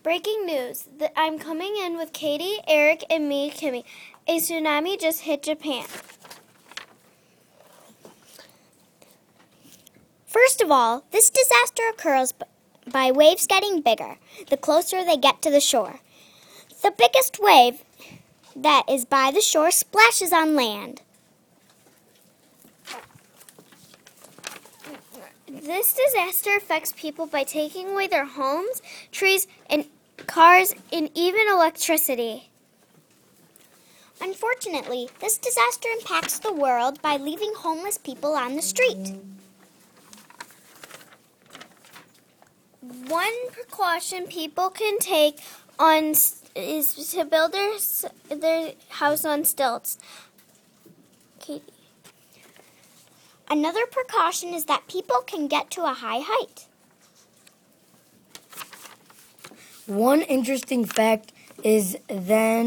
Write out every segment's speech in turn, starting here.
Breaking news. I'm coming in with Katie, Eric, and me, Kimmy. A tsunami just hit Japan. First of all, this disaster occurs by waves getting bigger the closer they get to the shore. The biggest wave that is by the shore splashes on land. This disaster affects people by taking away their homes, trees, and cars, and even electricity. Unfortunately, this disaster impacts the world by leaving homeless people on the street. One precaution people can take is to build their house on stilts. Katie. Another precaution is that people can get to a high height. One interesting fact is there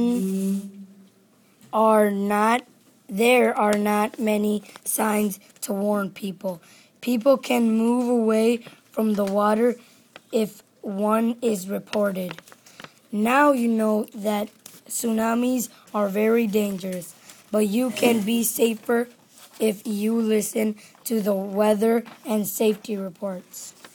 are not many signs to warn people. People can move away from the water if one is reported. Now you know that tsunamis are very dangerous, but you can be safer if you listen to the weather and safety reports.